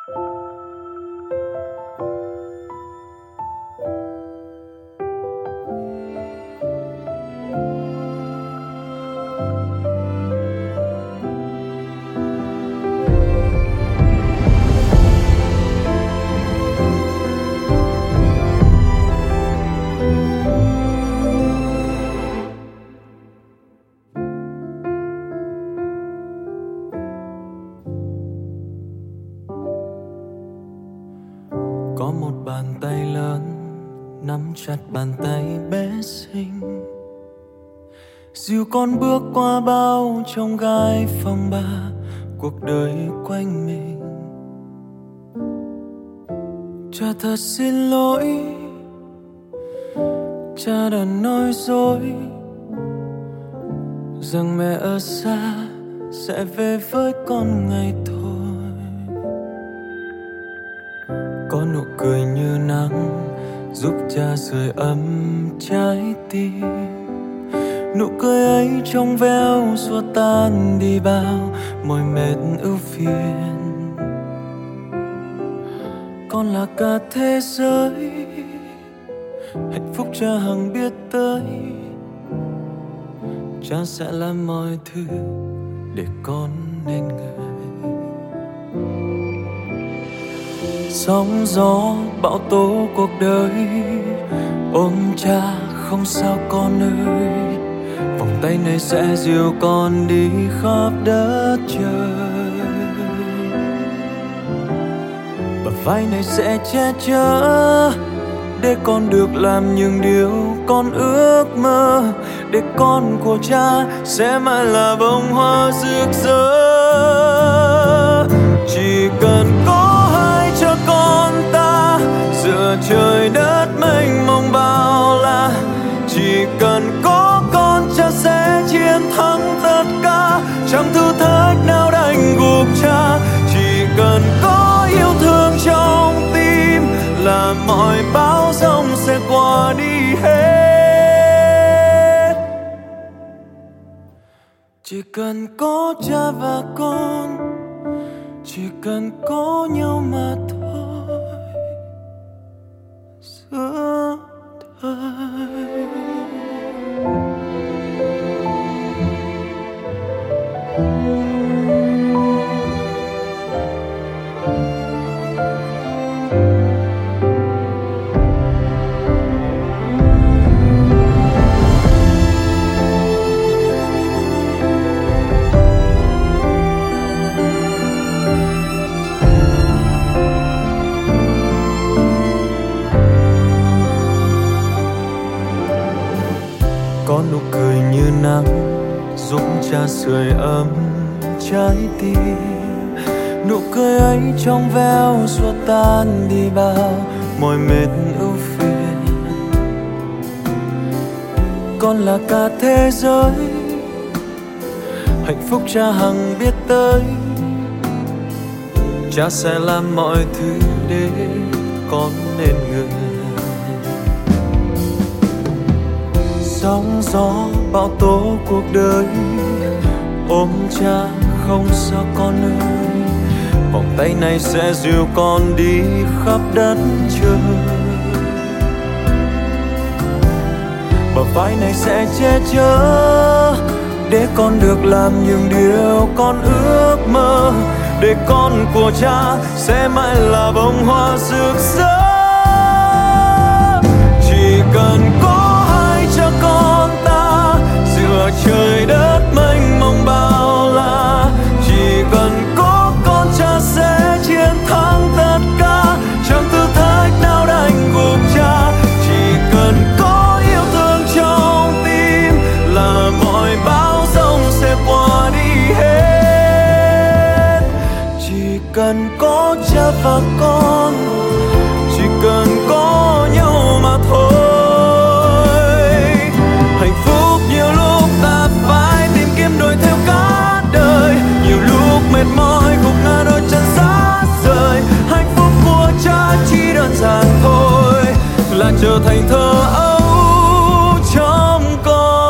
Có một bàn tay lớn nắm chặt bàn tay bé xinh, dìu con bước qua bao chông gai phong ba cuộc đời quanh mình. Cha thật xin lỗi, cha đã nói dối rằng mẹ ở xa sẽ về với con ngày thôi. Có nụ cười như nắng giúp cha sưởi ấm trái tim. Nụ cười ấy trong veo xua tan đi bao mỏi mệt ưu phiền. Con là cả thế giới, hạnh phúc cha hằng biết tới. Cha sẽ làm mọi thứ để con nên người. Sóng gió bão tố cuộc đời ôm cha không sao con ơi. Vòng tay này sẽ dìu con đi khắp đất trời. Bờ vai này sẽ che chở để con được làm những điều con ước mơ. Để con của cha sẽ mãi là bông hoa rực rỡ. Chỉ cần có hai cha con ta giữa trời đất mênh mông bao la. Chỉ cần có con cha sẽ chiến thắng tất cả. Chẳng thử thách nào đánh gục cha. Chỉ cần có yêu thương trong tim là mọi bão giông sẽ qua đi hết. Chỉ cần có cha và con, chỉ cần có nhau mà thôi giữa đời. Có nụ cười như nắng giúp cha sưởi ấm trái tim. Nụ cười ấy trong veo xua tan đi bao mỏi mệt ưu phiền. Con là cả thế giới, hạnh phúc cha hằng biết tới. Cha sẽ làm mọi thứ để con nên người. Sóng gió bão tố cuộc đời ôm cha không sao con ơi. Vòng tay này sẽ dìu con đi khắp đất trời. Bờ vai này sẽ che chở để con được làm những điều con ước mơ. Để con của cha sẽ mãi là bông hoa rực rỡ. Chỉ cần có hai cha con ta giữa trời đất mênh mông bao la. Chỉ cần có con cha sẽ chiến thắng tất cả. Chẳng thử thách nào đánh gục cha. Chỉ cần có yêu thương trong tim là mọi bão giông sẽ qua đi hết. Chỉ cần có cha và con, chỉ cần có nhau mà thôi. Hạnh phúc nhiều lúc ta phải tìm kiếm đuổi theo cả đời. Nhiều lúc mệt mỏi gục ngã đôi chân xa rời. Hạnh phúc của cha chỉ đơn giản thôi là trở thành thơ ấu trong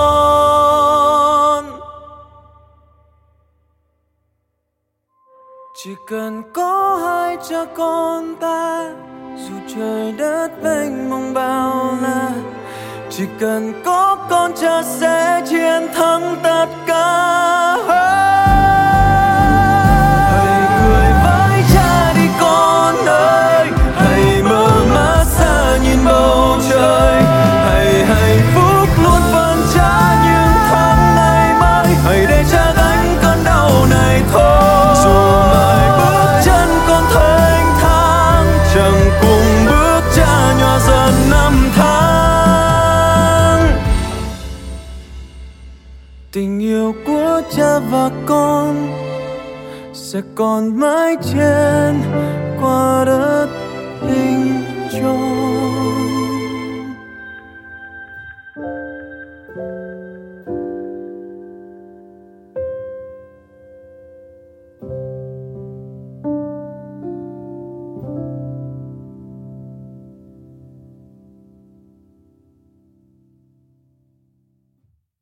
con. Chỉ cần có hai cha con ta, dù trời đất mênh mông bao la, chỉ cần có con cha sẽ chiến thắng tất cả. Hãy cười với cha đi con ơi, hãy mở mắt ra nhìn bầu trời, hãy hạnh phúc luôn phần cha những tháng ngày mai. Hãy để cha gánh cơn đau này thôi, dù mai bước chân con thênh thang, chẳng cùng bước cha nhỏ dần năm tháng. Tình yêu của cha và con sẽ còn mãi trên quả đất hình tròn.